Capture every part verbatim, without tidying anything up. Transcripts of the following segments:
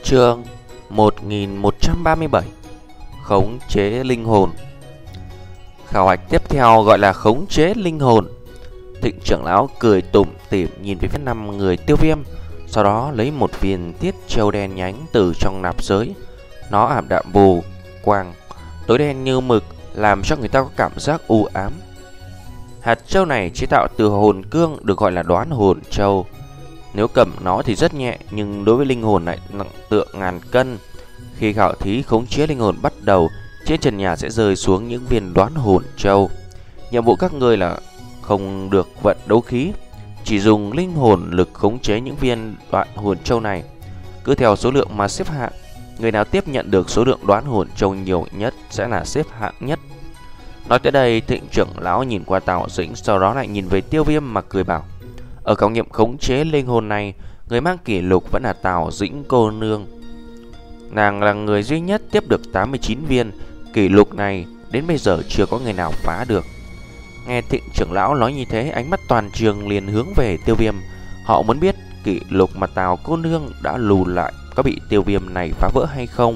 Chương một nghìn một trăm ba mươi bảy. Khống chế linh hồn. Khảo hạch tiếp theo gọi là khống chế linh hồn. Thịnh trưởng lão cười tủm tỉm nhìn về phía năm người Tiêu Viêm, sau đó lấy một viên tiết châu đen nhánh từ trong nạp giới. Nó ảm đạm bù quang, tối đen như mực, làm cho người ta có cảm giác u ám. Hạt châu này chế tạo từ hồn cương, được gọi là đoán hồn châu. Nếu cầm nó thì rất nhẹ, nhưng đối với linh hồn lại nặng tựa ngàn cân. Khi khảo thí khống chế linh hồn bắt đầu, trên trần nhà sẽ rơi xuống những viên đoán hồn châu. Nhiệm vụ các ngươi là không được vận đấu khí, chỉ dùng linh hồn lực khống chế những viên đoán hồn châu này. Cứ theo số lượng mà xếp hạng, người nào tiếp nhận được số lượng đoán hồn châu nhiều nhất sẽ là xếp hạng nhất. Nói tới đây, Thịnh trưởng lão nhìn qua Tào Dĩnh, sau đó lại nhìn về Tiêu Viêm mà cười bảo: ở khảo nghiệm khống chế linh hồn này, người mang kỷ lục vẫn là Tào Dĩnh cô nương. Nàng là người duy nhất tiếp được tám mươi chín viên. Kỷ lục này đến bây giờ chưa có người nào phá được. Nghe Thịnh trưởng lão nói như thế, ánh mắt toàn trường liền hướng về Tiêu Viêm. Họ muốn biết kỷ lục mà Tào cô nương đã lù lại có bị Tiêu Viêm này phá vỡ hay không.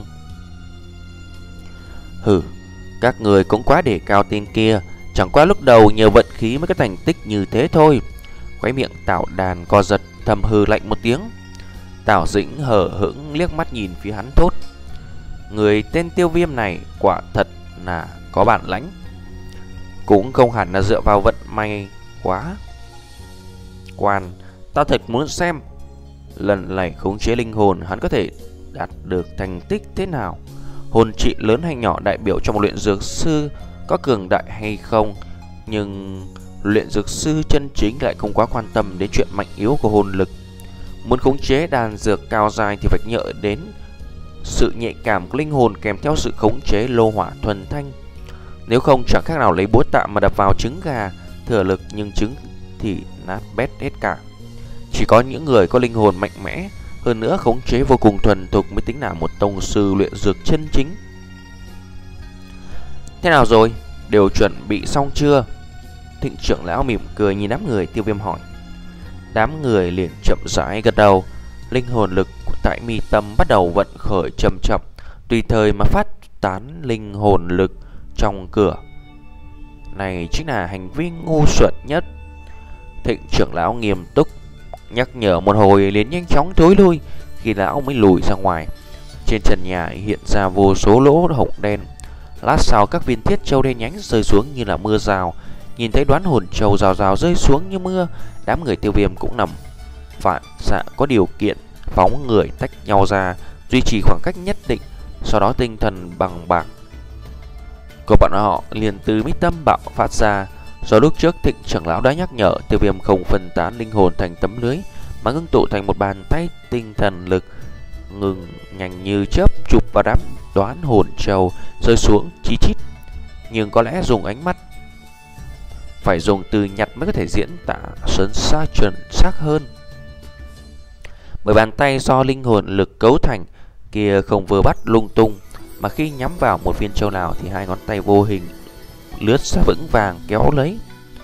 Hừ, các người cũng quá để cao tên kia. Chẳng qua lúc đầu nhờ vận khí mới có thành tích như thế thôi. Khóe miệng Tào Đàn co giật, thầm hừ lạnh một tiếng. Tào Dĩnh hờ hững liếc mắt nhìn phía hắn thốt: người tên Tiêu Viêm này quả thật là có bản lãnh, cũng không hẳn là dựa vào vận may quá. Quan, ta thật muốn xem lần này khống chế linh hồn hắn có thể đạt được thành tích thế nào. Hồn trị lớn hay nhỏ đại biểu cho một luyện dược sư có cường đại hay không, nhưng luyện dược sư chân chính lại không quá quan tâm đến chuyện mạnh yếu của hồn lực. Muốn khống chế đan dược cao dài thì phải nhớ đến sự nhạy cảm của linh hồn kèm theo sự khống chế lô hỏa thuần thanh. Nếu không chẳng khác nào lấy búa tạ mà đập vào trứng gà, thừa lực nhưng trứng thì nát bét hết cả. Chỉ có những người có linh hồn mạnh mẽ, hơn nữa khống chế vô cùng thuần thục mới tính là một tông sư luyện dược chân chính. Thế nào rồi? Đều chuẩn bị xong chưa? Thịnh trưởng lão mỉm cười nhìn đám người Tiêu Viêm hỏi. Đám người liền chậm rãi gật đầu. Linh hồn lực tại mi tâm bắt đầu vận khởi chậm chậm, tùy thời mà phát tán linh hồn lực trong cửa. Này chính là hành vi ngu xuẩn nhất. Thịnh trưởng lão nghiêm túc nhắc nhở một hồi liền nhanh chóng thối lui. Khi lão mới lùi ra ngoài, trên trần nhà hiện ra vô số lỗ hổng đen. Lát sau các viên thiết châu đen nhánh rơi xuống như là mưa rào. Nhìn thấy đoán hồn châu rào rào rơi xuống như mưa, đám người Tiêu Viêm cũng nằm phản xạ có điều kiện phóng người tách nhau ra, duy trì khoảng cách nhất định. Sau đó tinh thần bằng bạc của bọn họ liền từ mi tâm bạo phát ra. Do lúc trước Thịnh trưởng lão đã nhắc nhở, Tiêu Viêm không phân tán linh hồn thành tấm lưới, mà ngưng tụ thành một bàn tay tinh thần lực ngừng nhanh như chớp chụp vào đám đoán hồn châu rơi xuống chí chít. Nhưng có lẽ dùng ánh mắt phải dùng từ nhặt mới có thể diễn tả sớn xa chuẩn xác hơn. Bởi bàn tay do linh hồn lực cấu thành kia không vừa bắt lung tung, mà khi nhắm vào một viên châu nào thì hai ngón tay vô hình lướt ra vững vàng kéo lấy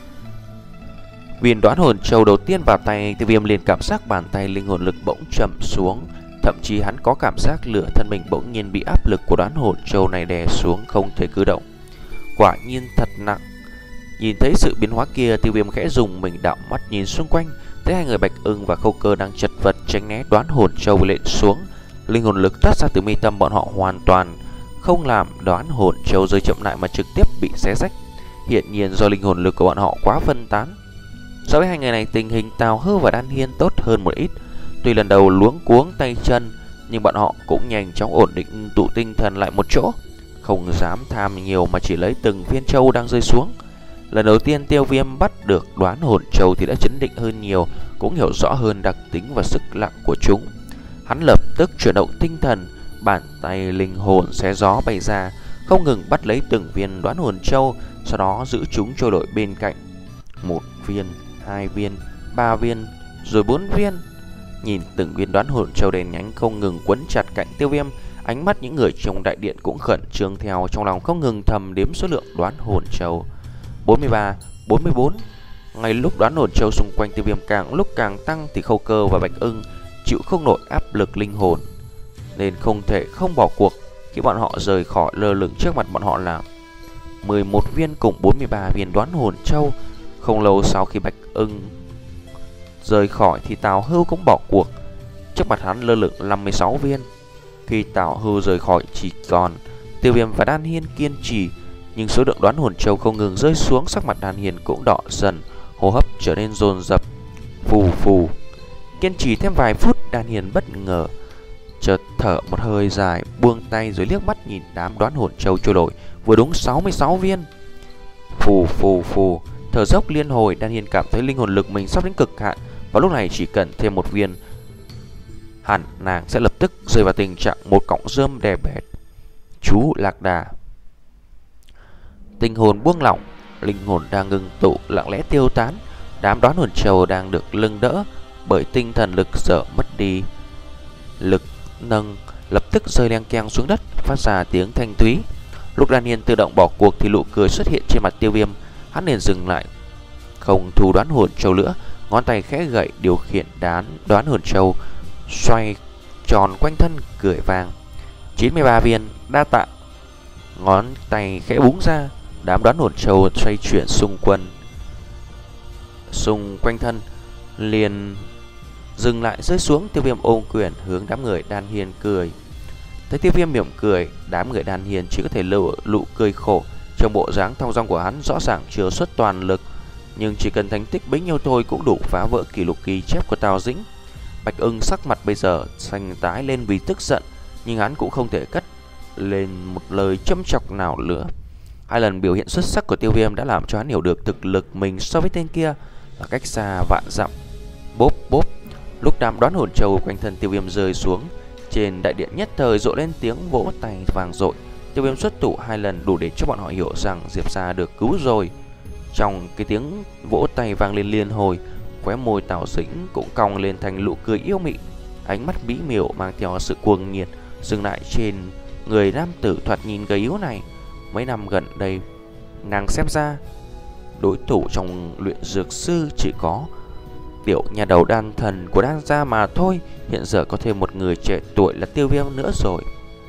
viên đoán hồn châu đầu tiên vào tay. Tiêu Viêm liền cảm giác bàn tay linh hồn lực bỗng chậm xuống, thậm chí hắn có cảm giác lửa thân mình bỗng nhiên bị áp lực của đoán hồn châu này đè xuống, không thể cử động. Quả nhiên thật nặng. Nhìn thấy sự biến hóa kia, Tiêu Viêm khẽ dùng mình, đạo mắt nhìn xung quanh, thấy hai người Bạch Ưng và Khâu Cơ đang chật vật tránh né đoán hồn châu lệnh xuống. Linh hồn lực thoát ra từ mi tâm bọn họ hoàn toàn không làm đoán hồn châu rơi chậm lại, mà trực tiếp bị xé rách. Hiện nhiên do linh hồn lực của bọn họ quá phân tán. So với hai người này, tình hình Tào Hư và Đan Hiên tốt hơn một ít. Tuy lần đầu luống cuống tay chân, nhưng bọn họ cũng nhanh chóng ổn định tụ tinh thần lại một chỗ, không dám tham nhiều mà chỉ lấy từng viên châu đang rơi xuống. Lần đầu tiên Tiêu Viêm bắt được đoán hồn châu thì đã chấn định hơn nhiều, cũng hiểu rõ hơn đặc tính và sức nặng của chúng. Hắn lập tức chuyển động tinh thần, bàn tay linh hồn xé gió bay ra, không ngừng bắt lấy từng viên đoán hồn châu, sau đó giữ chúng trôi nổi bên cạnh. Một viên, hai viên, ba viên, rồi bốn viên. Nhìn từng viên đoán hồn châu đen nhánh không ngừng quấn chặt cạnh Tiêu Viêm, ánh mắt những người trong đại điện cũng khẩn trương theo, trong lòng không ngừng thầm đếm số lượng đoán hồn châu. bốn mươi ba, bốn mươi bốn. Ngay lúc đoán hồn châu xung quanh Tiêu Viêm càng lúc càng tăng thì Khâu Cơ và Bạch Ưng chịu không nổi áp lực linh hồn. nên không thể không bỏ cuộc. Khi bọn họ rời khỏi, lơ lửng trước mặt bọn họ là mười một viên cùng bốn mươi ba viên đoán hồn châu. Không lâu sau khi Bạch Ưng rời khỏi thì Tào Hưu cũng bỏ cuộc. Trước mặt hắn lơ lửng năm mươi sáu viên. Khi Tào Hưu rời khỏi chỉ còn Tiêu Viêm và Đan Hiên kiên trì, nhưng số lượng đoán hồn châu không ngừng rơi xuống. Sắc mặt Đan Hiên cũng đỏ dần, hô hấp trở nên dồn dập. Phù phù. Kiên trì thêm vài phút, Đan Hiên bất ngờ chợt thở một hơi dài, buông tay rồi liếc mắt nhìn đám đoán hồn châu trôi nổi, vừa đúng sáu mươi sáu viên. Phù phù phù. Thở dốc liên hồi, Đan Hiên cảm thấy linh hồn lực mình sắp đến cực hạn, và lúc này chỉ cần thêm một viên, hẳn nàng sẽ lập tức rơi vào tình trạng một cọng rơm đè bẹp. Chú Lạc Đà. Tinh hồn buông lỏng, linh hồn đang ngưng tụ lặng lẽ tiêu tán. Đám đoán hồn châu đang được lưng đỡ bởi tinh thần lực dở mất đi. Lực nâng lập tức rơi leng keng xuống đất, phát ra tiếng thanh thúy. Lúc Đan Hiên tự động bỏ cuộc thì nụ cười xuất hiện trên mặt Tiêu Viêm. Hắn liền dừng lại, không thu đoán hồn châu nữa, ngón tay khẽ gậy điều khiển đán đoán hồn châu xoay tròn quanh thân, cười vang. chín mươi ba viên, đa tạ. Ngón tay khẽ búng ra, đám đoán hồn châu xoay chuyển xung quanh xung quanh thân liền dừng lại rơi xuống. Tiêu Viêm ôm quyền hướng đám người Đan Hiên cười. Thấy Tiêu Viêm mỉm cười, đám người Đan Hiên chỉ có thể lộ nụ cười khổ. Trong bộ dáng thong dong của hắn rõ ràng chưa xuất toàn lực, nhưng chỉ cần thành tích bấy nhiêu thôi cũng đủ phá vỡ kỷ lục ghi chép của Tào Dĩnh. Bạch Ưng sắc mặt bây giờ xanh tái lên vì tức giận, nhưng hắn cũng không thể cất lên một lời châm chọc nào nữa. Hai lần biểu hiện xuất sắc của Tiêu Viêm đã làm cho hắn hiểu được thực lực mình so với tên kia là cách xa vạn dặm. Bốp bốp. Lúc đám đoán hồn châu quanh thân Tiêu Viêm rơi xuống, trên đại điện nhất thời rộ lên tiếng vỗ tay vang dội. Tiêu Viêm xuất thủ hai lần đủ để cho bọn họ hiểu rằng Diệp Gia được cứu rồi. Trong cái tiếng vỗ tay vang lên liên hồi, khóe môi Tào Dĩnh cũng cong lên thành nụ cười yêu mị, ánh mắt mỹ miều mang theo sự cuồng nhiệt dừng lại trên người nam tử thoạt nhìn gầy yếu này. Mấy năm gần đây, nàng xem ra đối thủ trong luyện dược sư chỉ có tiểu nhà đầu đan thần của Đan gia mà thôi. Hiện giờ có thêm một người trẻ tuổi là Tiêu Viêm nữa rồi.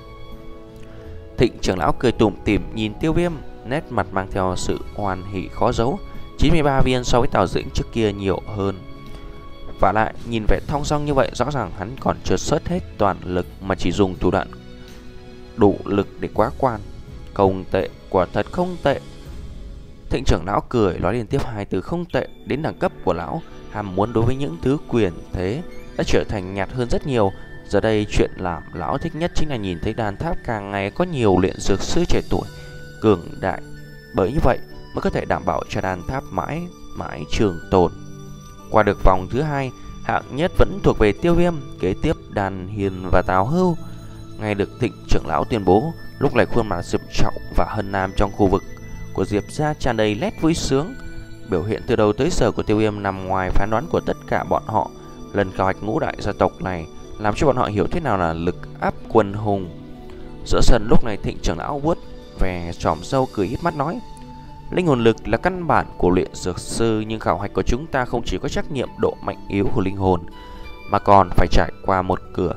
Thịnh trưởng lão cười tủm tỉm nhìn Tiêu Viêm, nét mặt mang theo sự hoan hỉ khó giấu. chín mươi ba viên so với Tào Dĩnh trước kia nhiều hơn. Và lại nhìn vẻ thong dong như vậy, rõ ràng hắn còn chưa xuất hết toàn lực mà chỉ dùng thủ đoạn đủ lực để quá quan. Không tệ, quả thật không tệ. Thịnh trưởng lão cười nói liên tiếp hai từ không tệ. Đến đẳng cấp của lão, ham muốn đối với những thứ quyền thế đã trở thành nhạt hơn rất nhiều. Giờ đây chuyện làm lão thích nhất chính là nhìn thấy đàn tháp càng ngày có nhiều luyện dược sư trẻ tuổi cường đại, bởi như vậy mới có thể đảm bảo cho đàn tháp mãi mãi trường tồn. Qua được vòng thứ hai, hạng nhất vẫn thuộc về Tiêu Viêm, kế tiếp Đan Hiên và Tào Hưu. Nghe được Thịnh trưởng lão tuyên bố, lúc này khuôn mặt Diệp Trọng và Hân Nam trong khu vực của Diệp gia tràn đầy nét vui sướng. Biểu hiện từ đầu tới giờ của Tiêu Viêm nằm ngoài phán đoán của tất cả bọn họ. Lần khảo hạch ngũ đại gia tộc này làm cho bọn họ hiểu thế nào là lực áp quân hùng. Giữa sân lúc này Thịnh trưởng lão vuốt về tròm râu cười híp mắt nói: linh hồn lực là căn bản của luyện dược sư, nhưng khảo hạch của chúng ta không chỉ có trắc nghiệm độ mạnh yếu của linh hồn, mà còn phải trải qua một cửa,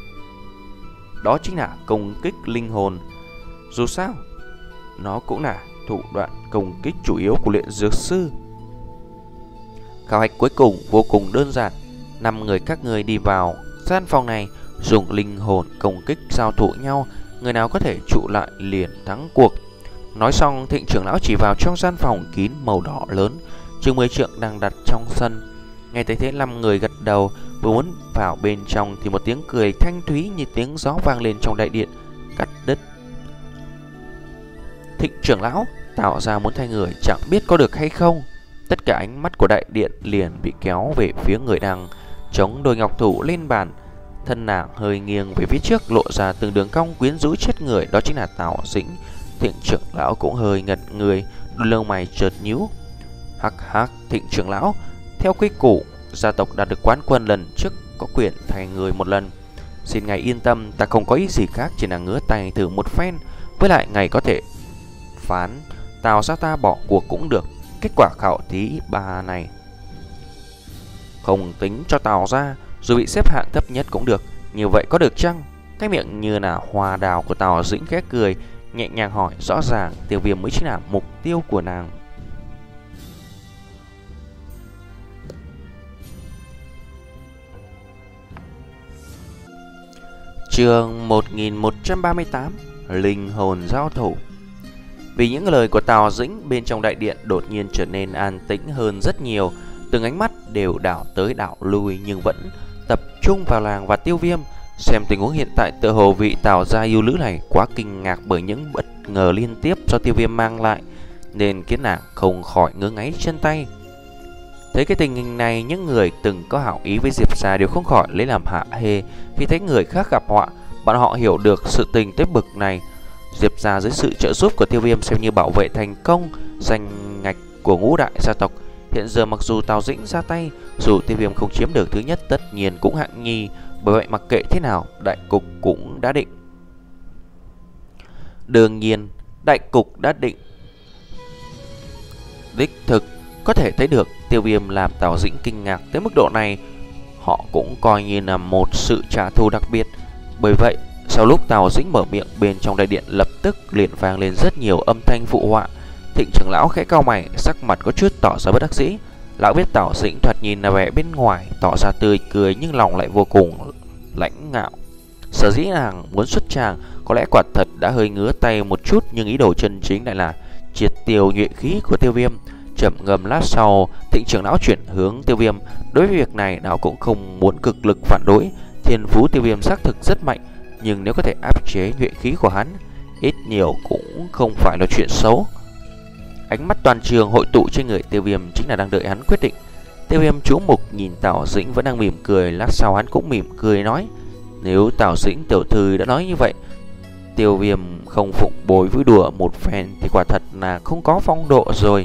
đó chính là công kích linh hồn. Dù sao, nó cũng là thủ đoạn công kích chủ yếu của luyện dược sư. Khảo hạch cuối cùng vô cùng đơn giản. Năm người các người đi vào gian phòng này, dùng linh hồn công kích giao thủ nhau, người nào có thể trụ lại liền thắng cuộc. Nói xong, Thịnh trưởng lão chỉ vào trong gian phòng kín màu đỏ lớn chừng mười trượng đang đặt trong sân. Nghe thấy thế, năm người gật đầu, vừa muốn vào bên trong thì một tiếng cười thanh thúy như tiếng gió vang lên trong đại điện, cắt đứt. Thịnh trưởng lão, tạo ra muốn thay người chẳng biết có được hay không. Tất cả ánh mắt của đại điện liền bị kéo về phía người đang chống đôi ngọc thủ lên bàn. Thân nàng hơi nghiêng về phía trước, lộ ra từng đường cong quyến rũ chết người, đó chính là Tào Dĩnh. Thịnh trưởng lão cũng hơi ngật người, đôi lông mày chợt nhíu. Hắc hắc, Thịnh trưởng lão, theo quy củ, gia tộc đạt được quán quân lần trước có quyền thay người một lần. Xin ngài yên tâm, ta không có ý gì khác, chỉ là ngứa tay thử một phen. Với lại ngài có thể phán Tào gia ta bỏ cuộc cũng được. Kết quả khảo thí ba này không tính cho Tào gia, dù bị xếp hạng thấp nhất cũng được. Như vậy có được chăng? Cái miệng như là hoa đào của Tào Dĩnh khẽ cười, nhẹ nhàng hỏi, rõ ràng Tiêu Viêm mới chính là mục tiêu của nàng. Chương một nghìn một trăm ba mươi tám, Linh hồn giao thủ. Vì những lời của Tào Dĩnh, bên trong đại điện đột nhiên trở nên an tĩnh hơn rất nhiều. Từng ánh mắt đều đảo tới đảo lui, nhưng vẫn tập trung vào nàng và Tiêu Viêm. Xem tình huống hiện tại, tựa hồ vị Tào gia yêu nữ này quá kinh ngạc bởi những bất ngờ liên tiếp do Tiêu Viêm mang lại, nên khiến nàng không khỏi ngứa ngáy chân tay. Thấy cái tình hình này, những người từng có hảo ý với Diệp gia đều không khỏi lấy làm hạ hê. Khi thấy người khác gặp họa, bọn họ hiểu được sự tình tới bực này. Diệp gia dưới sự trợ giúp của Tiêu Viêm xem như bảo vệ thành công danh ngạch của ngũ đại gia tộc. Hiện giờ mặc dù Tào Dĩnh ra tay, dù Tiêu Viêm không chiếm được thứ nhất, tất nhiên cũng hạng nhì. Bởi vậy mặc kệ thế nào, đại cục cũng đã định. Đương nhiên, đại cục đã định. Đích thực có thể thấy được Tiêu Viêm làm Tào Dĩnh kinh ngạc tới mức độ này, họ cũng coi như là một sự trả thù đặc biệt. Bởi vậy, sau lúc Tào Dĩnh mở miệng, bên trong đại điện lập tức liền vang lên rất nhiều âm thanh phụ họa. Thịnh trưởng lão khẽ cau mày, sắc mặt có chút tỏ ra bất đắc dĩ. Lão biết Tào Dĩnh thoạt nhìn là vẻ bên ngoài tỏ ra tươi cười, nhưng lòng lại vô cùng lãnh ngạo. Sở dĩ nàng muốn xuất tràng, có lẽ quả thật đã hơi ngứa tay một chút, nhưng ý đồ chân chính lại là triệt tiêu nhuệ khí của Tiêu Viêm. Chậm ngầm lát sau, Thịnh trưởng lão chuyển hướng Tiêu Viêm. Đối với việc này, lão cũng không muốn cực lực phản đối. Thiên phú Tiêu Viêm xác thực rất mạnh, nhưng nếu có thể áp chế nhuệ khí của hắn, ít nhiều cũng không phải là chuyện xấu. Ánh mắt toàn trường hội tụ trên người Tiêu Viêm, chính là đang đợi hắn quyết định. Tiêu Viêm chú mục nhìn Tào Dĩnh vẫn đang mỉm cười, lát sau hắn cũng mỉm cười nói: nếu Tào Dĩnh tiểu thư đã nói như vậy, Tiêu Viêm không phụng bồi vui đùa một phen thì quả thật là không có phong độ rồi.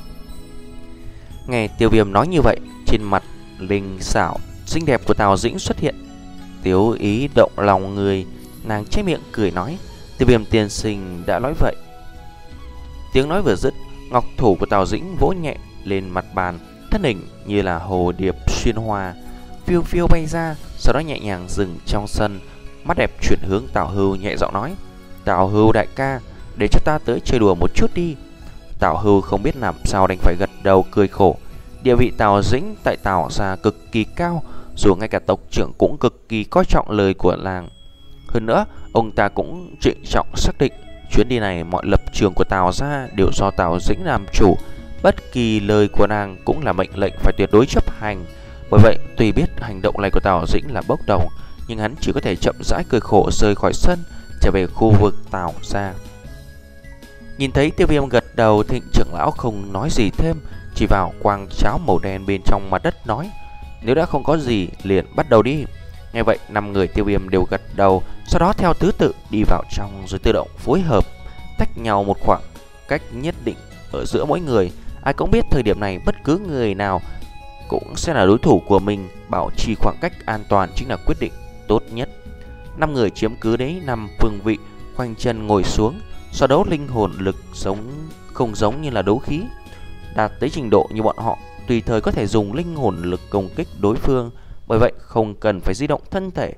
Nghe Tiêu Viêm nói như vậy, trên mặt linh xảo xinh đẹp của Tào Dĩnh xuất hiện tiếu ý động lòng người. Nàng che miệng cười nói: Tiêu Viêm tiên sinh đã nói vậy. Tiếng nói vừa dứt, ngọc thủ của Tào Dĩnh vỗ nhẹ lên mặt bàn, thân hình như là hồ điệp xuyên hoa phiêu phiêu bay ra, sau đó nhẹ nhàng dừng trong sân. Mắt đẹp chuyển hướng Tào Hưu, nhẹ giọng nói: Tào Hưu đại ca, để cho ta tới chơi đùa một chút đi. Tào Hưu không biết làm sao đành phải gật đầu cười khổ. Địa vị Tào Dĩnh tại Tào gia cực kỳ cao, dù ngay cả tộc trưởng cũng cực kỳ coi trọng lời của làng. Hơn nữa, ông ta cũng trịnh trọng xác định chuyến đi này mọi lập trường của Tào gia đều do Tào Dĩnh làm chủ, bất kỳ lời của nàng cũng là mệnh lệnh phải tuyệt đối chấp hành. Bởi vậy, tuy biết hành động này của Tào Dĩnh là bốc đồng, nhưng hắn chỉ có thể chậm rãi cười khổ rời khỏi sân, trở về khu vực Tào gia. Nhìn thấy Tiêu Viêm gật đầu, Thịnh trưởng lão không nói gì thêm, chỉ vào quang cháo màu đen bên trong mặt đất nói: nếu đã không có gì, liền bắt đầu đi. Nghe vậy, năm người Tiêu Viêm đều gật đầu, sau đó theo thứ tự đi vào trong, rồi tự động phối hợp tách nhau một khoảng cách nhất định ở giữa mỗi người. Ai cũng biết thời điểm này bất cứ người nào cũng sẽ là đối thủ của mình, bảo trì khoảng cách an toàn chính là quyết định tốt nhất. Năm người chiếm cứ đấy năm phương vị, khoanh chân ngồi xuống. So đấu linh hồn lực giống không giống như là đấu khí, đạt tới trình độ như bọn họ, tùy thời có thể dùng linh hồn lực công kích đối phương, bởi vậy không cần phải di động thân thể.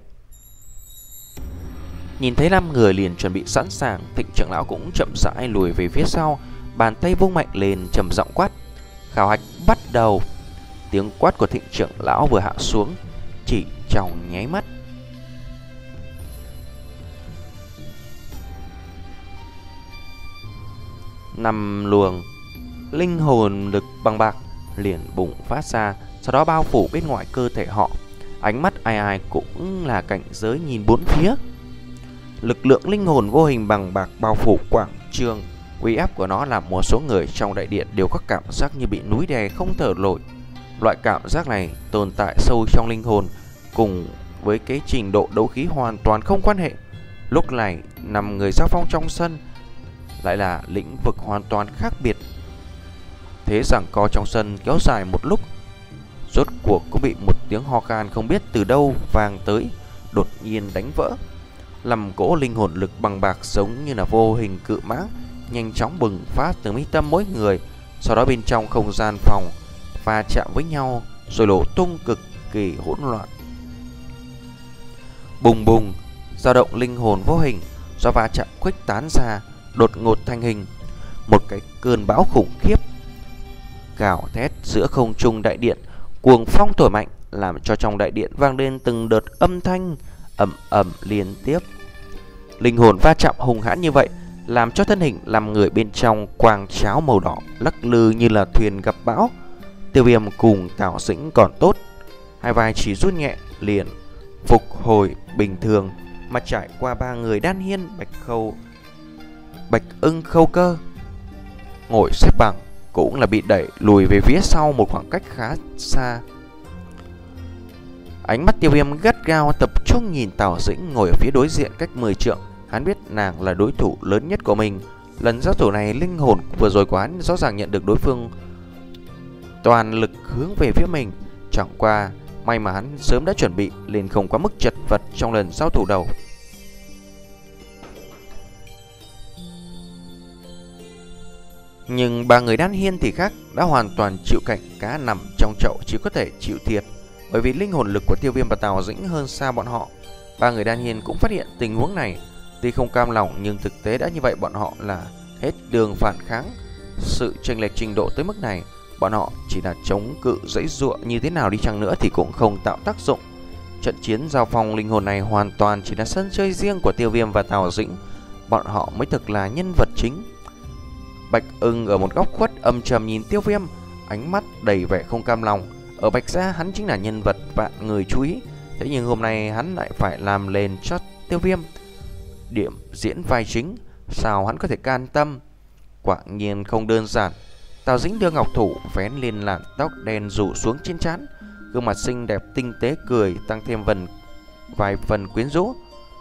Nhìn thấy năm người liền chuẩn bị sẵn sàng, Thịnh trưởng lão cũng chậm rãi lùi về phía sau, bàn tay vung mạnh lên trầm giọng quát: khảo hạch bắt đầu. Tiếng quát của Thịnh trưởng lão vừa hạ xuống, chỉ trong nháy mắt, năm luồng linh hồn lực bằng bạc liền bùng phát ra, sau đó bao phủ bên ngoài cơ thể họ. Ánh mắt ai ai cũng là cảnh giới nhìn bốn phía. Lực lượng linh hồn vô hình bằng bạc bao phủ quảng trường, uy áp của nó làm một số người trong đại điện đều có cảm giác như bị núi đè không thở nổi. Loại cảm giác này tồn tại sâu trong linh hồn, cùng với cái trình độ đấu khí hoàn toàn không quan hệ. Lúc này, năm người giao phong trong sân lại là lĩnh vực hoàn toàn khác biệt. Thế giằng co trong sân kéo dài một lúc, rốt cuộc cũng bị một tiếng ho khan không biết từ đâu vang tới, đột nhiên đánh vỡ. Làm cỗ linh hồn lực bằng bạc giống như là vô hình cự mãng, nhanh chóng bừng phát từ mi tâm mỗi người, sau đó bên trong không gian phòng va chạm với nhau rồi nổ tung cực kỳ hỗn loạn. Bùng bùng, dao động linh hồn vô hình do va chạm khuếch tán ra, đột ngột thành hình một cái cơn bão khủng khiếp gào thét giữa không trung đại điện. Cuồng phong thổi mạnh làm cho trong đại điện vang lên từng đợt âm thanh ầm ầm liên tiếp. Linh hồn va chạm hung hãn như vậy làm cho thân hình làm người bên trong quang cháo màu đỏ lắc lư như là thuyền gặp bão. Tiêu Viêm cùng Tào Dĩnh còn tốt, hai vai chỉ rút nhẹ liền phục hồi bình thường, mà trải qua ba người Đan Hiên, Bạch Khâu, Bạch Ưng, Khâu Cơ ngồi xếp bằng cũng là bị đẩy lùi về phía sau một khoảng cách khá xa. Ánh mắt Tiêu Viêm gắt gao tập trung nhìn Tào Dĩnh ngồi ở phía đối diện cách mười trượng. Hắn biết nàng là đối thủ lớn nhất của mình. Lần giao thủ này linh hồn vừa rồi của hắn rõ ràng nhận được đối phương toàn lực hướng về phía mình. Chẳng qua may mà hắn sớm đã chuẩn bị nên không quá mức chật vật trong lần giao thủ đầu. Nhưng ba người Đan Hiên thì khác, đã hoàn toàn chịu cảnh cá nằm trong chậu, chỉ có thể chịu thiệt. Bởi vì linh hồn lực của Tiêu Viêm và Tào Dĩnh hơn xa bọn họ. Ba người Đan Hiên cũng phát hiện tình huống này, tuy không cam lòng nhưng thực tế đã như vậy, bọn họ là hết đường phản kháng. Sự chênh lệch trình độ tới mức này, bọn họ chỉ là chống cự giãy giụa như thế nào đi chăng nữa thì cũng không tạo tác dụng. Trận chiến giao phong linh hồn này hoàn toàn chỉ là sân chơi riêng của Tiêu Viêm và Tào Dĩnh, bọn họ mới thực là nhân vật chính. Bạch Ưng ở một góc khuất âm trầm nhìn Tiêu Viêm, ánh mắt đầy vẻ không cam lòng. Ở Bạch Gia hắn chính là nhân vật vạn người chú ý, thế nhưng hôm nay hắn lại phải làm lên cho Tiêu Viêm điểm diễn vai chính, sao hắn có thể can tâm? Quả nhiên không đơn giản. Tào Dĩnh đưa ngọc thủ vén lên làn tóc đen rủ xuống trên trán, gương mặt xinh đẹp tinh tế cười tăng thêm vần vài phần quyến rũ.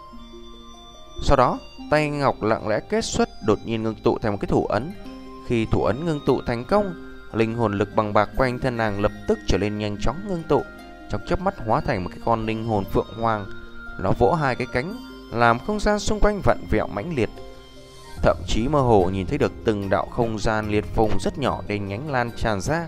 Sau đó tay ngọc lặng lẽ kết xuất, đột nhiên ngưng tụ thành một cái thủ ấn. Khi thủ ấn ngưng tụ thành công, linh hồn lực bằng bạc quanh thân nàng lập tức trở nên nhanh chóng ngưng tụ, trong chớp mắt hóa thành một cái con linh hồn phượng hoàng. Nó vỗ hai cái cánh, làm không gian xung quanh vặn vẹo mãnh liệt, thậm chí mơ hồ nhìn thấy được từng đạo không gian liệt phùng rất nhỏ đen nhánh lan tràn ra.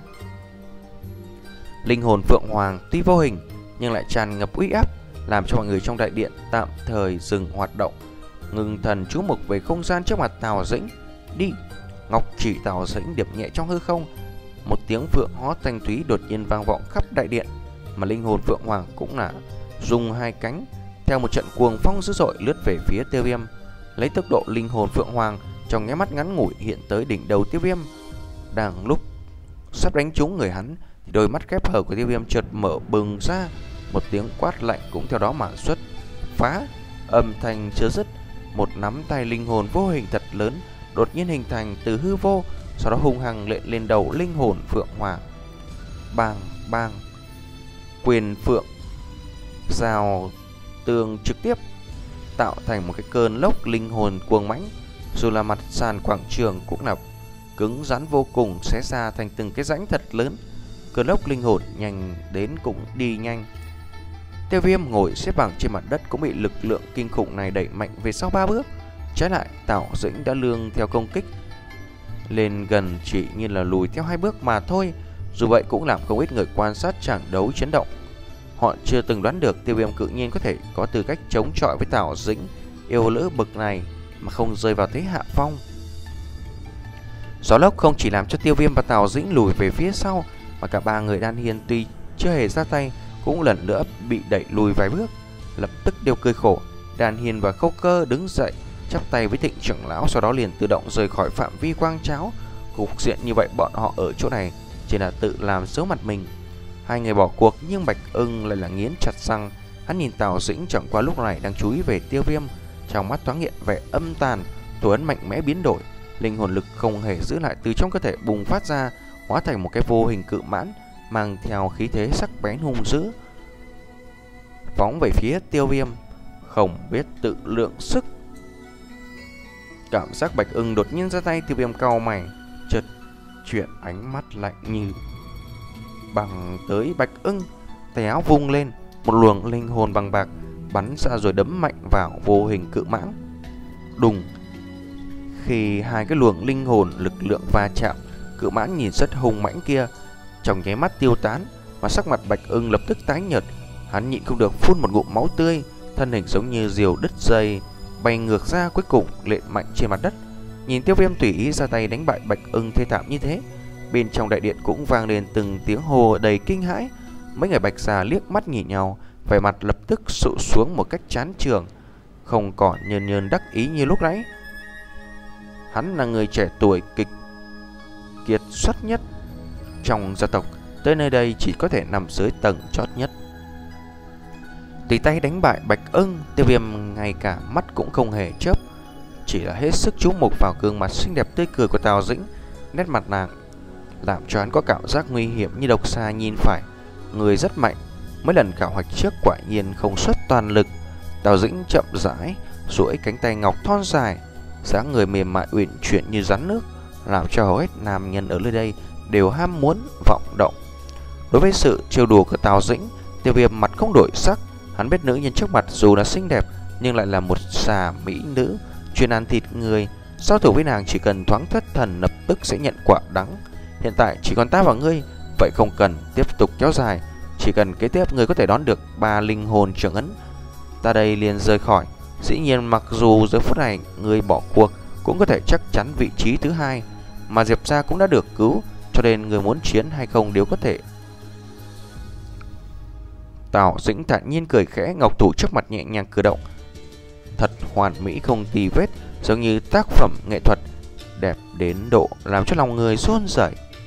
Linh hồn phượng hoàng tuy vô hình nhưng lại tràn ngập uy áp, làm cho mọi người trong đại điện tạm thời dừng hoạt động, ngưng thần chú mục về không gian trước mặt Tào Dĩnh. Đi! Ngọc chỉ Tào Dĩnh điệp nhẹ trong hư không, một tiếng phượng hót thanh thúy đột nhiên vang vọng khắp đại điện, mà linh hồn phượng hoàng cũng là dùng hai cánh theo một trận cuồng phong dữ dội lướt về phía Tiêu Viêm. Lấy tốc độ linh hồn phượng hoàng trong nháy mắt ngắn ngủi hiện tới đỉnh đầu Tiêu Viêm. Đang lúc sắp đánh trúng người hắn thì đôi mắt khép hờ của Tiêu Viêm chợt mở bừng ra, một tiếng quát lạnh cũng theo đó mà xuất phá. Âm thanh chưa dứt, một nắm tay linh hồn vô hình thật lớn đột nhiên hình thành từ hư vô, sau đó hung hăng lệ lên đầu linh hồn phượng hoàng. Bang bang, quyền phượng giao tường trực tiếp tạo thành một cái cơn lốc linh hồn cuồng mãnh. Dù là mặt sàn quảng trường cũng là cứng rắn vô cùng, xé ra thành từng cái rãnh thật lớn. Cơn lốc linh hồn nhanh đến cũng đi nhanh. Tiêu Viêm ngồi xếp bằng trên mặt đất cũng bị lực lượng kinh khủng này đẩy mạnh về sau ba bước. Trái lại Tào Dĩnh đã lương theo công kích lên gần, chỉ như là lùi theo hai bước mà thôi. Dù vậy cũng làm không ít người quan sát trận đấu chấn động. Họ chưa từng đoán được Tiêu Viêm cự nhiên có thể có tư cách chống chọi với Tào Dĩnh yêu lữ bậc này mà không rơi vào thế hạ phong. Gió lốc không chỉ làm cho Tiêu Viêm và Tào Dĩnh lùi về phía sau, mà cả ba người Đan Hiên tuy chưa hề ra tay cũng lần nữa bị đẩy lùi vài bước. Lập tức đều cười khổ. Đan Hiên và Khâu Cơ đứng dậy chắp tay với Thịnh trưởng lão, sau đó liền tự động rời khỏi phạm vi quang cháo. Cục diện như vậy bọn họ ở chỗ này chỉ là tự làm xấu mặt mình. Hai người bỏ cuộc, nhưng Bạch Ưng lại là nghiến chặt răng. Hắn nhìn Tào Dĩnh chẳng qua lúc này đang chú ý về Tiêu Viêm, trong mắt thoáng hiện vẻ âm tàn. Thủ ấn mạnh mẽ biến đổi, linh hồn lực không hề giữ lại từ trong cơ thể bùng phát ra, hóa thành một cái vô hình cự mãn mang theo khí thế sắc bén hung dữ, phóng về phía Tiêu Viêm, không biết tự lượng sức. Cảm giác Bạch Ưng đột nhiên ra tay, Tiêu Viêm cau mày, chợt chuyển ánh mắt lạnh như bằng tới Bạch Ưng. Tay áo vung lên, một luồng linh hồn bằng bạc bắn ra rồi đấm mạnh vào vô hình cự mãng. Đùng! Khi hai cái luồng linh hồn lực lượng va chạm, cự mãng nhìn rất hung mãnh kia trong nháy mắt tiêu tán, mà sắc mặt Bạch Ưng lập tức tái nhợt. Hắn nhịn không được phun một ngụm máu tươi, thân hình giống như diều đứt dây bay ngược ra, cuối cùng lện mạnh trên mặt đất. Nhìn Tiêu Viêm tùy ý ra tay đánh bại Bạch Ưng thê thảm như thế, bên trong đại điện cũng vang lên từng tiếng hô đầy kinh hãi. Mấy người Bạch già liếc mắt nhìn nhau, vẻ mặt lập tức sụ xuống một cách chán chường, không còn nhơn nhơn đắc ý như lúc nãy. Hắn là người trẻ tuổi kịch kiệt xuất nhất trong gia tộc, tới nơi đây chỉ có thể nằm dưới tầng chót nhất. Tùy tay đánh bại Bạch Ưng, Tiêu Viêm ngay cả mắt cũng không hề chớp, chỉ là hết sức chú mục vào gương mặt xinh đẹp tươi cười của Tào Dĩnh. Nét mặt nàng làm cho hắn có cảm giác nguy hiểm như độc xà nhìn phải. Người rất mạnh, mấy lần khảo hạch trước quả nhiên không xuất toàn lực. Tào Dĩnh chậm rãi duỗi cánh tay ngọc thon dài, dáng người mềm mại uyển chuyển như rắn nước, làm cho hầu hết nam nhân ở nơi đây đều ham muốn vọng động. Đối với sự trêu đùa của Tào Dĩnh, Tiêu Viêm mặt không đổi sắc. Hắn biết nữ nhân trước mặt dù là xinh đẹp nhưng lại là một xà mỹ nữ chuyên ăn thịt người, giao thủ với nàng chỉ cần thoáng thất thần lập tức sẽ nhận quả đắng. Hiện tại chỉ còn ta và ngươi, vậy không cần tiếp tục kéo dài, chỉ cần kế tiếp ngươi có thể đón được ba linh hồn trưởng ấn, ta đây liền rời khỏi. Dĩ nhiên mặc dù giờ phút này ngươi bỏ cuộc cũng có thể chắc chắn vị trí thứ hai, mà Diệp gia cũng đã được cứu, cho nên người muốn chiến hay không đều có thể. Tào Dĩnh thản nhiên cười khẽ, ngọc thủ trước mặt nhẹ nhàng cử động, thật hoàn mỹ không tì vết, giống như tác phẩm nghệ thuật đẹp đến độ làm cho lòng người run rẩy.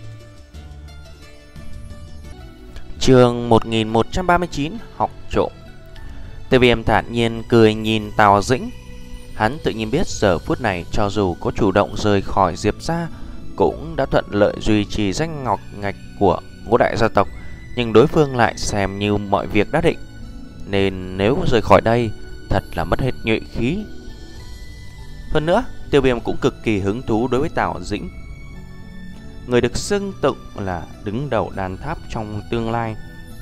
Chương một nghìn một trăm ba mươi chín, học trộm. Tiêu Viêm thản nhiên cười nhìn Tào Dĩnh. Hắn tự nhiên biết giờ phút này cho dù có chủ động rời khỏi Diệp gia cũng đã thuận lợi duy trì danh ngọc ngạch của ngũ đại gia tộc, nhưng đối phương lại xem như mọi việc đã định, nên nếu rời khỏi đây thật là mất hết nhuệ khí. Hơn nữa, Tiêu Viêm cũng cực kỳ hứng thú đối với Tào Dĩnh, người được xưng tụng là đứng đầu đàn tháp trong tương lai.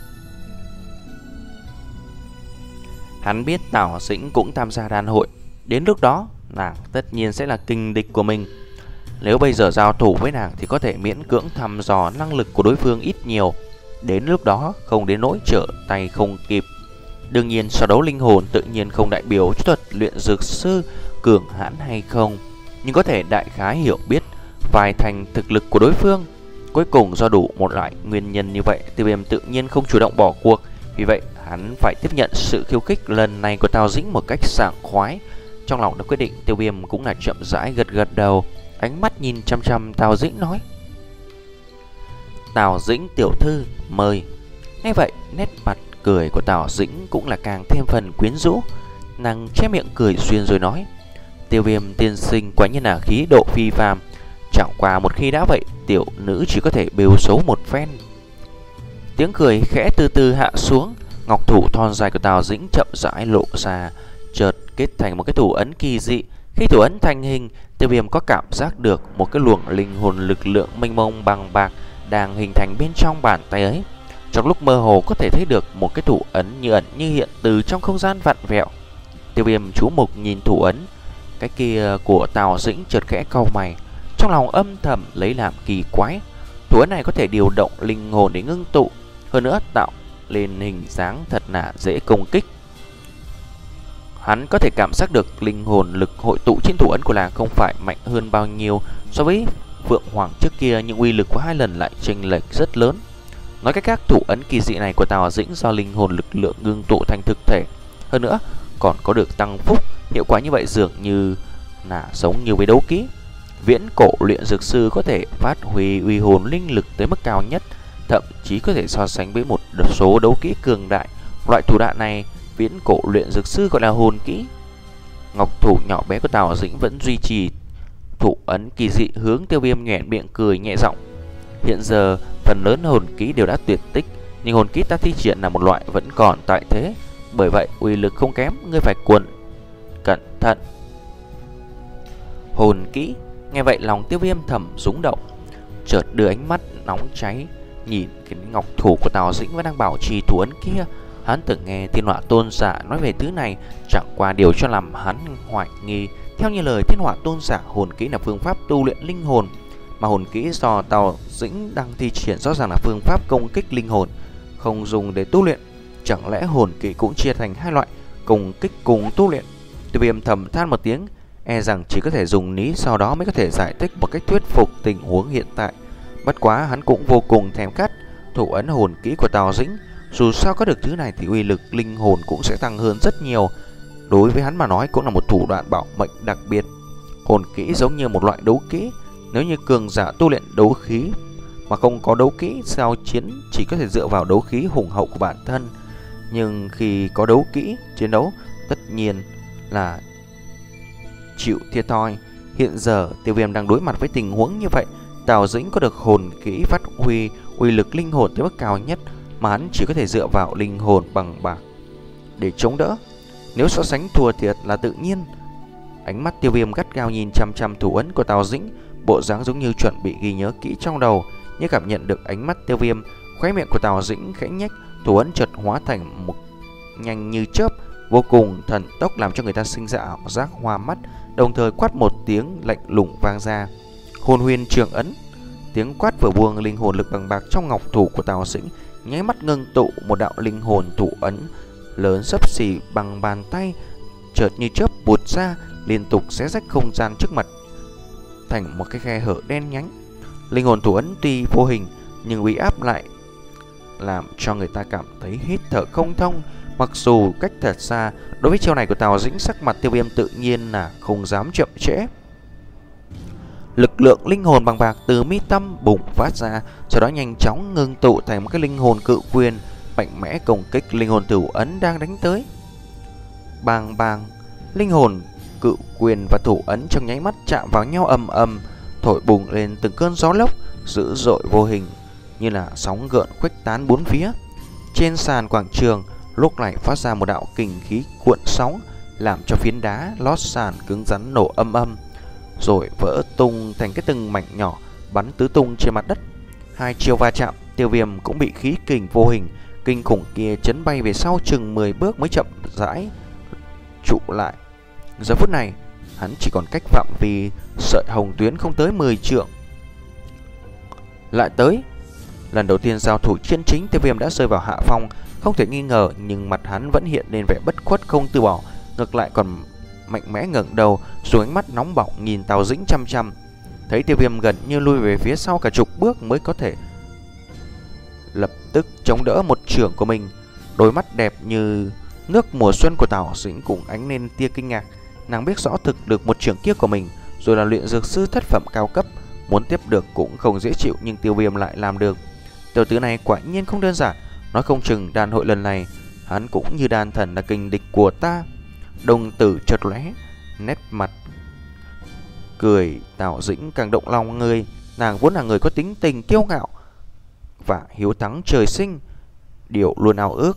Hắn biết Tào Dĩnh cũng tham gia đàn hội, đến lúc đó nàng tất nhiên sẽ là kình địch của mình. Nếu bây giờ giao thủ với nàng thì có thể miễn cưỡng thăm dò năng lực của đối phương ít nhiều, đến lúc đó không đến nỗi trở tay không kịp. Đương nhiên so đấu linh hồn tự nhiên không đại biểu cho thuật luyện dược sư cường hãn hay không, nhưng có thể đại khái hiểu biết vài thành thực lực của đối phương. Cuối cùng do đủ một loại nguyên nhân như vậy, Tiêu Viêm tự nhiên không chủ động bỏ cuộc. Vì vậy hắn phải tiếp nhận sự khiêu khích lần này của Tào Dĩnh một cách sảng khoái. Trong lòng đã quyết định, Tiêu Viêm cũng là chậm rãi gật gật đầu, ánh mắt nhìn chăm chăm Tào Dĩnh nói: Tào Dĩnh tiểu thư mời. Nghe vậy, nét mặt cười của Tào Dĩnh cũng là càng thêm phần quyến rũ. Nàng che miệng cười xuyên rồi nói: Tiêu Viêm tiên sinh quả nhiên là khí độ phi phàm, chẳng qua một khi đã vậy, tiểu nữ chỉ có thể bêu xấu một phen. Tiếng cười khẽ từ từ hạ xuống, ngọc thủ thon dài của Tào Dĩnh chậm rãi lộ ra, chợt kết thành một cái thủ ấn kỳ dị. Khi thủ ấn thành hình, Tiêu Viêm có cảm giác được một cái luồng linh hồn lực lượng mênh mông bằng bạc đang hình thành bên trong bàn tay ấy. Trong lúc mơ hồ có thể thấy được một cái thủ ấn như ẩn như hiện từ trong không gian vặn vẹo. Tiêu Viêm chú mục nhìn thủ ấn cái kia của Tào Dĩnh, chợt khẽ cau mày, trong lòng âm thầm lấy làm kỳ quái. Thủ ấn này có thể điều động linh hồn để ngưng tụ, hơn nữa tạo lên hình dáng thật là dễ công kích. Hắn có thể cảm giác được linh hồn lực hội tụ trên thủ ấn của nàng không phải mạnh hơn bao nhiêu so với Phượng Hoàng trước kia, nhưng uy lực của hai lần lại chênh lệch rất lớn. Nói cách khác, thủ ấn kỳ dị này của Tào Dĩnh do linh hồn lực lượng ngưng tụ thành thực thể, hơn nữa còn có được tăng phúc. Hiệu quả như vậy dường như là giống như với đấu kỹ. Viễn cổ luyện dược sư có thể phát huy uy hồn linh lực tới mức cao nhất, thậm chí có thể so sánh với một số đấu kỹ cường đại. Loại thủ đoạn này viễn cổ luyện dược sư gọi là hồn kỹ. Ngọc thủ nhỏ bé của Tào Dĩnh vẫn duy trì thủ ấn kỳ dị, hướng Tiêu Viêm nhoẻn miệng cười nhẹ giọng: Hiện giờ phần lớn hồn kỹ đều đã tuyệt tích, nhưng hồn kỹ ta thi triển là một loại vẫn còn tại thế, bởi vậy uy lực không kém, ngươi phải cuộn cẩn thận. Hồn kỹ. Nghe vậy lòng Tiêu Viêm thầm rúng động, chợt đưa ánh mắt nóng cháy nhìn cái ngọc thủ của Tào Dĩnh vẫn đang bảo trì thủ ấn kia. Hắn từng nghe Thiên Hỏa Tôn giả nói về thứ này, chẳng qua điều cho làm hắn hoài nghi. Theo như lời Thiên Hỏa Tôn giả, hồn kỹ là phương pháp tu luyện linh hồn, mà hồn kỹ do Tào Dĩnh đang thi triển rõ ràng là phương pháp công kích linh hồn, không dùng để tu luyện. Chẳng lẽ hồn kỹ cũng chia thành hai loại, cùng kích cùng tu luyện. Tiêu Viêm thầm than một tiếng, e rằng chỉ có thể dùng lý sau đó mới có thể giải thích một cách thuyết phục tình huống hiện tại. Bất quá hắn cũng vô cùng thèm khát thủ ấn hồn kỹ của Tào Dĩnh. Dù sao có được thứ này thì uy lực linh hồn cũng sẽ tăng hơn rất nhiều. Đối với hắn mà nói cũng là một thủ đoạn bảo mệnh đặc biệt. Hồn kỹ giống như một loại đấu kỹ. Nếu như cường giả tu luyện đấu khí mà không có đấu kỹ, giao chiến chỉ có thể dựa vào đấu khí hùng hậu của bản thân. Nhưng khi có đấu kỹ chiến đấu, tất nhiên là chịu thiệt thòi. Hiện giờ Tiêu Viêm đang đối mặt với tình huống như vậy. Tào Dĩnh có được hồn kỹ phát huy uy lực linh hồn tới mức cao nhất, mà hắn chỉ có thể dựa vào linh hồn bằng bạc để chống đỡ. Nếu so sánh thua thiệt là tự nhiên. Ánh mắt Tiêu Viêm gắt gao nhìn chăm chăm thủ ấn của Tào Dĩnh, bộ dáng giống như chuẩn bị ghi nhớ kỹ trong đầu. Nhưng cảm nhận được ánh mắt Tiêu Viêm, khóe miệng của Tào Dĩnh khẽ nhếch, thủ ấn chợt hóa thành một nhanh như chớp, vô cùng thần tốc làm cho người ta sinh ra ảo giác hoa mắt. Đồng thời quát một tiếng lạnh lùng vang ra: Hồn Huyền Trường Ấn. Tiếng quát vừa buông, linh hồn lực bằng bạc trong ngọc thủ của Tào Dĩnh nháy mắt ngưng tụ một đạo linh hồn thủ ấn lớn xấp xỉ bằng bàn tay, chợt như chớp bụt ra, liên tục xé rách không gian trước mặt thành một cái khe hở đen nhánh. Linh hồn thủ ấn tuy vô hình nhưng uy áp lại làm cho người ta cảm thấy hít thở không thông. Mặc dù cách thật xa, đối với chiêu này của Tào Dĩnh, sắc mặt Tiêu Viêm tự nhiên là không dám chậm trễ. Lực lượng linh hồn bằng bạc từ mi tâm bùng phát ra, sau đó nhanh chóng ngưng tụ thành một cái linh hồn cự quyền mạnh mẽ công kích linh hồn thủ ấn đang đánh tới. Bang bang, linh hồn cự quyền và thủ ấn trong nháy mắt chạm vào nhau ầm ầm, thổi bùng lên từng cơn gió lốc dữ dội vô hình, như là sóng gợn khuếch tán bốn phía. Trên sàn quảng trường lúc này phát ra một đạo kình khí cuộn sóng, làm cho phiến đá lót sàn cứng rắn nổ âm âm, rồi vỡ tung thành cái từng mảnh nhỏ bắn tứ tung trên mặt đất. Hai chiêu va chạm, Tiêu Viêm cũng bị khí kình vô hình kinh khủng kia chấn bay về sau chừng mười bước mới chậm rãi trụ lại. Giờ phút này hắn chỉ còn cách phạm vi sợi hồng tuyến không tới mười trượng. Lại tới lần đầu tiên giao thủ chân chính, Tiêu Viêm đã rơi vào hạ phong không thể nghi ngờ, nhưng mặt hắn vẫn hiện lên vẻ bất khuất không từ bỏ, ngược lại còn mạnh mẽ ngẩng đầu, dùng ánh mắt nóng bỏng nhìn Tào Dĩnh chăm chăm. Thấy Tiêu Viêm gần như lui về phía sau cả chục bước mới có thể lập tức chống đỡ một chưởng của mình. Đôi mắt đẹp như nước mùa xuân của Tào Dĩnh cũng ánh lên tia kinh ngạc. Nàng biết rõ thực được một chưởng kia của mình rồi là luyện dược sư thất phẩm cao cấp, muốn tiếp được cũng không dễ chịu, nhưng Tiêu Viêm lại làm được. Tiểu tử này quả nhiên không đơn giản, nói không chừng đàn hội lần này hắn cũng như đàn thần là kình địch của ta. Đồng tử chợt lóe, nét mặt cười Tào Dĩnh càng động lòng người. Nàng vốn là người có tính tình kiêu ngạo và hiếu thắng trời sinh, điều luôn ao ước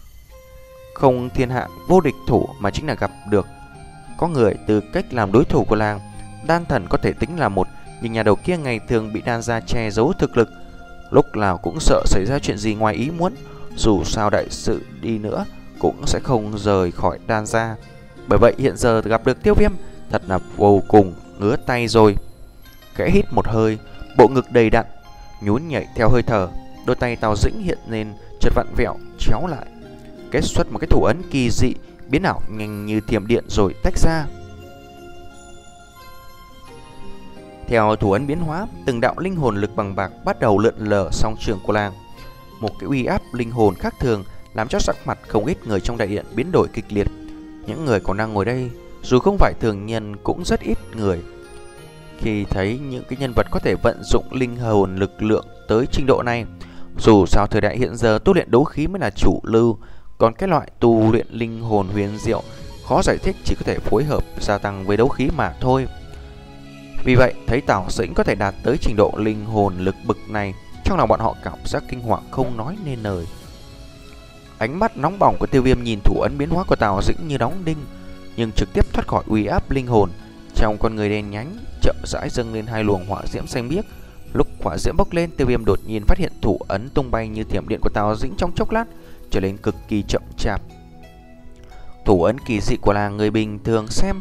không thiên hạ vô địch thủ, mà chính là gặp được có người từ cách làm đối thủ của làng. Đan thần có thể tính là một, nhưng nhà đầu kia ngày thường bị đan gia che giấu thực lực, lúc nào cũng sợ xảy ra chuyện gì ngoài ý muốn. Dù sao đại sự đi nữa cũng sẽ không rời khỏi đan gia. Bởi vậy hiện giờ gặp được Tiêu Viêm thật là vô cùng ngứa tay rồi. Khẽ hít một hơi, bộ ngực đầy đặn nhún nhảy theo hơi thở. Đôi tay Tào Dĩnh hiện lên chợt vặn vẹo chéo lại, kết xuất một cái thủ ấn kỳ dị biến ảo nhanh như thiểm điện rồi tách ra. Theo thủ ấn biến hóa, từng đạo linh hồn lực bằng bạc bắt đầu lượn lờ song trường của làng. Một cái uy áp linh hồn khác thường làm cho sắc mặt không ít người trong đại điện biến đổi kịch liệt. Những người còn đang ngồi đây, dù không phải thường nhân cũng rất ít người. Khi thấy những cái nhân vật có thể vận dụng linh hồn lực lượng tới trình độ này, dù sao thời đại hiện giờ tu luyện đấu khí mới là chủ lưu, còn cái loại tu luyện linh hồn huyền diệu khó giải thích, chỉ có thể phối hợp gia tăng với đấu khí mà thôi. Vì vậy thấy Tào Dĩnh có thể đạt tới trình độ linh hồn lực bực này, trong lòng bọn họ cảm giác kinh hoàng không nói nên lời. Ánh mắt nóng bỏng của Tiêu Viêm nhìn thủ ấn biến hóa của Tào Dĩnh như đóng đinh, nhưng trực tiếp thoát khỏi uy áp linh hồn. Trong con người đen nhánh chậm rãi dâng lên hai luồng hỏa diễm xanh biếc. Lúc hỏa diễm bốc lên, Tiêu Viêm đột nhiên phát hiện thủ ấn tung bay như thiểm điện của Tào Dĩnh trong chốc lát trở nên cực kỳ chậm chạp. Thủ ấn kỳ dị của làng người bình thường xem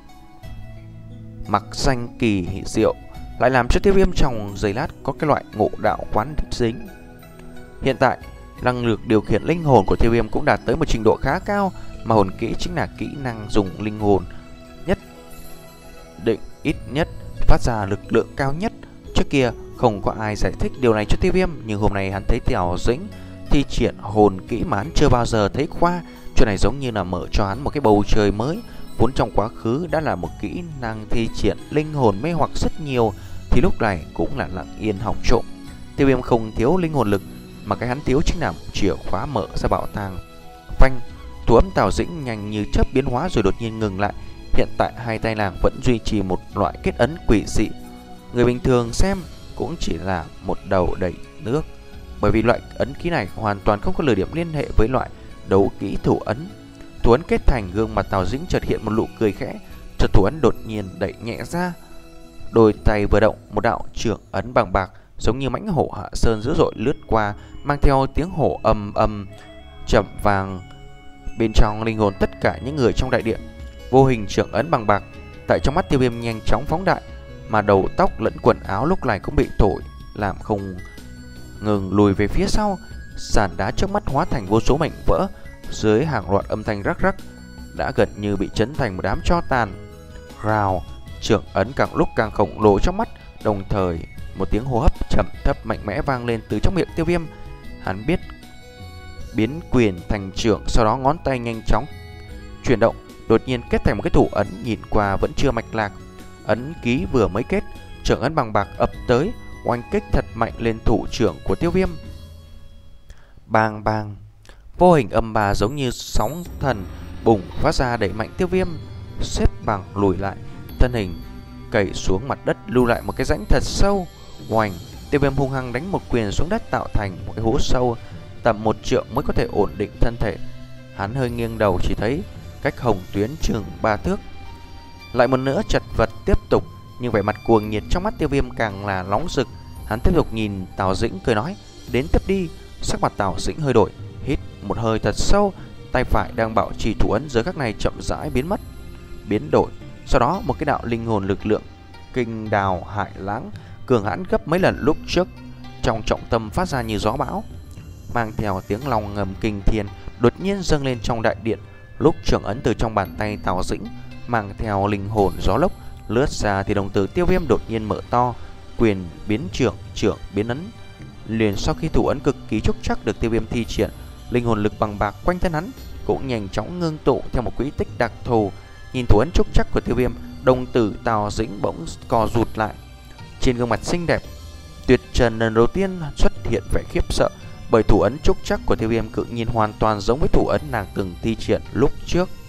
mặc danh kỳ diệu, lại làm cho Tiêu Viêm trong giây lát có cái loại ngộ đạo quán dính. Hiện tại Năng lực điều khiển linh hồn của Tiêu Viêm cũng đạt tới một trình độ khá cao, mà hồn kỹ chính là kỹ năng dùng linh hồn nhất định ít nhất phát ra lực lượng cao nhất. Trước kia không có ai giải thích điều này cho Tiêu Viêm, nhưng hôm nay hắn thấy Tào Dĩnh thi triển hồn kỹ mà hắn chưa bao giờ thấy qua. Chuyện này giống như là mở cho hắn một cái bầu trời mới. Vốn trong quá khứ đã là một kỹ năng thi triển linh hồn mê hoặc rất nhiều, thì lúc này cũng là lặng yên học trộm. Tiêu Viêm không thiếu linh hồn lực, mà cái hắn thiếu chính là chìa khóa mở ra bảo tàng. Phanh, thủ ấm Tào Dĩnh nhanh như chớp biến hóa rồi đột nhiên ngừng lại. Hiện tại hai tay nàng vẫn duy trì một loại kết ấn quỷ dị. Người bình thường xem cũng chỉ là một đầu đầy nước, bởi vì loại ấn ký này hoàn toàn không có lửa điểm liên hệ với loại đấu kỹ thủ ấn. Thủ ấn kết thành, gương mặt Tào Dĩnh chợt hiện một nụ cười khẽ, chợt thủ ấn đột nhiên đẩy nhẹ ra. Đôi tay vừa động, một đạo trưởng ấn bằng bạc giống như mãnh hổ hạ sơn dữ dội lướt qua, mang theo tiếng hổ ầm ầm chậm vàng. Bên trong linh hồn tất cả những người trong đại điện, vô hình trưởng ấn bằng bạc tại trong mắt Tiêu Viêm nhanh chóng phóng đại, mà đầu tóc lẫn quần áo lúc này cũng bị thổi làm không ngừng lùi về phía sau. Sàn đá trước mắt hóa thành vô số mảnh vỡ, dưới hàng loạt âm thanh rắc rắc đã gần như bị chấn thành một đám tro tàn. Rào, trưởng ấn càng lúc càng khổng lồ trong mắt, đồng thời một tiếng hô hấp chậm thấp mạnh mẽ vang lên từ trong miệng Tiêu Viêm. Hắn biết biến quyền thành trưởng, sau đó ngón tay nhanh chóng chuyển động, đột nhiên kết thành một cái thủ ấn nhìn qua vẫn chưa mạch lạc. Ấn ký vừa mới kết, trưởng ấn bằng bạc ập tới, oanh kích thật mạnh lên thủ trưởng của Tiêu Viêm. Bang bang, vô hình âm bà giống như sóng thần bùng phát ra đẩy mạnh Tiêu Viêm xếp bằng lùi lại, thân hình cày xuống mặt đất lưu lại một cái rãnh thật sâu. Oanh, Tiêu Viêm hung hăng đánh một quyền xuống đất tạo thành một cái hố sâu tầm một trượng mới có thể ổn định thân thể. Hắn hơi nghiêng đầu chỉ thấy cách hồng tuyến chừng ba thước. Lại một nữa chật vật tiếp tục, nhưng vẻ mặt cuồng nhiệt trong mắt Tiêu Viêm càng là nóng rực. Hắn tiếp tục nhìn Tào Dĩnh cười nói, đến tiếp đi. Sắc mặt Tào Dĩnh hơi đổi, hít một hơi thật sâu, tay phải đang bảo trì thủ ấn giờ khắc này chậm rãi biến mất, biến đổi. Sau đó một cái đạo linh hồn lực lượng kinh đào hải lãng cường hãn gấp mấy lần lúc trước, trong trọng tâm phát ra như gió bão, mang theo tiếng lòng ngầm kinh thiên, đột nhiên dâng lên trong đại điện. Lúc trưởng ấn từ trong bàn tay Tào Dĩnh mang theo linh hồn gió lốc lướt ra, thì đồng tử Tiêu Viêm đột nhiên mở to, quyền biến trưởng, trưởng biến ấn. Liền sau khi thủ ấn cực kỳ trúc chắc được Tiêu Viêm thi triển, linh hồn lực bằng bạc quanh thân hắn cũng nhanh chóng ngưng tụ theo một quỹ tích đặc thù. Nhìn thủ ấn trúc chắc của Tiêu Viêm, đồng tử Tào Dĩnh bỗng co rụt lại. Trên gương mặt xinh đẹp tuyệt trần lần đầu tiên xuất hiện vẻ khiếp sợ, bởi thủ ấn trúc chắc của Tiêu Viêm cự nhiên hoàn toàn giống với thủ ấn nàng từng thi triển lúc trước.